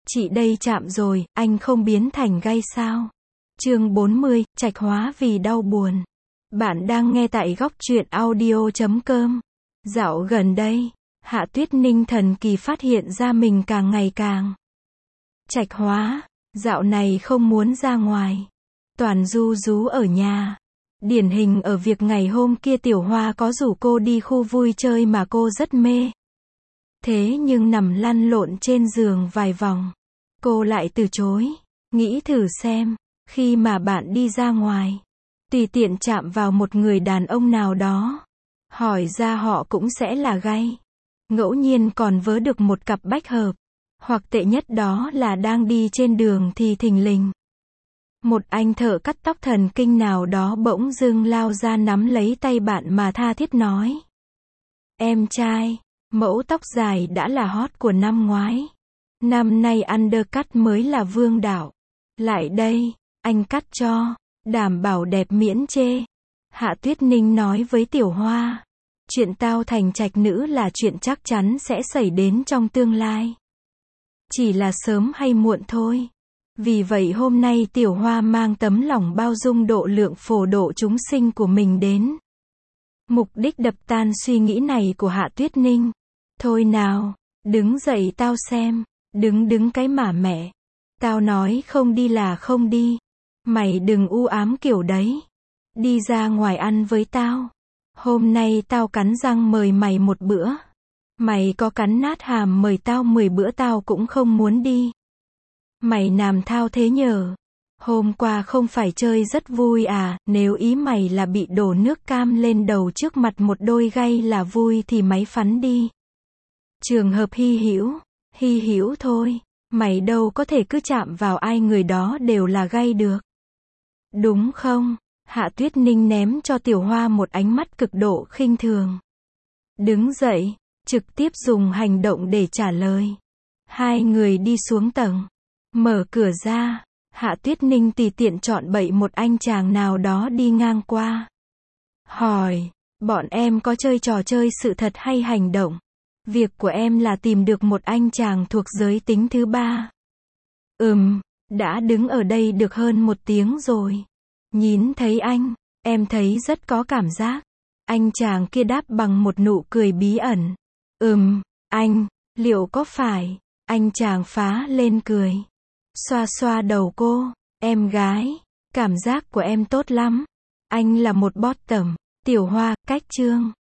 Chị đây chạm rồi, anh không biến thành gay sao? Chương 40, trạch hóa vì đau buồn. Bạn đang nghe tại góc truyện audio.com. Dạo gần đây, Hạ Tuyết Ninh thần kỳ phát hiện ra mình càng ngày càng trạch hóa, dạo này không muốn ra ngoài, toàn ru rú ở nhà. Điển hình ở việc ngày hôm kia Tiểu Hoa có rủ cô đi khu vui chơi mà cô rất mê. Thế nhưng nằm lăn lộn trên giường vài vòng, cô lại từ chối. Nghĩ thử xem, khi mà bạn đi ra ngoài, tùy tiện chạm vào một người đàn ông nào đó, hỏi ra họ cũng sẽ là gay. Ngẫu nhiên còn vớ được một cặp bách hợp. Hoặc tệ nhất đó là đang đi trên đường thì thình lình, một anh thợ cắt tóc thần kinh nào đó bỗng dưng lao ra nắm lấy tay bạn mà tha thiết nói: Em trai, mẫu tóc dài đã là hot của năm ngoái. Năm nay undercut mới là vương đạo. Lại đây, anh cắt cho, đảm bảo đẹp miễn chê. Hạ Tuyết Ninh nói với Tiểu Hoa: Chuyện tao thành trạch nữ là chuyện chắc chắn sẽ xảy đến trong tương lai. Chỉ là sớm hay muộn thôi. Vì vậy hôm nay Tiểu Hoa mang tấm lòng bao dung độ lượng phổ độ chúng sinh của mình đến. Mục đích đập tan suy nghĩ này của Hạ Tuyết Ninh. Thôi nào, đứng dậy tao xem. Đứng cái mà mẹ. Tao nói không đi là không đi. Mày đừng u ám kiểu đấy. Đi ra ngoài ăn với tao. Hôm nay tao cắn răng mời mày một bữa. Mày có cắn nát hàm mời tao 10 bữa tao cũng không muốn đi. Mày làm thao thế nhờ. Hôm qua không phải chơi rất vui à, nếu ý mày là bị đổ nước cam lên đầu trước mặt một đôi gay là vui thì máy phắn đi. Trường hợp hy hữu thôi. Mày đâu có thể cứ chạm vào ai người đó đều là gay được. Đúng không? Hạ Tuyết Ninh ném cho Tiểu Hoa một ánh mắt cực độ khinh thường. Đứng dậy, trực tiếp dùng hành động để trả lời. Hai người đi xuống tầng. Mở cửa ra, Hạ Tuyết Ninh tùy tiện chọn bậy một anh chàng nào đó đi ngang qua. Hỏi, bọn em có chơi trò chơi sự thật hay hành động? Việc của em là tìm được một anh chàng thuộc giới tính thứ ba. Đã đứng ở đây được hơn 1 tiếng rồi. Nhìn thấy anh, em thấy rất có cảm giác. Anh chàng kia đáp bằng một nụ cười bí ẩn. Anh, liệu có phải? Anh chàng phá lên cười. Xoa xoa đầu cô. Em gái, cảm giác của em tốt lắm. Anh là một bottom. Tiểu Hoa, cách chương.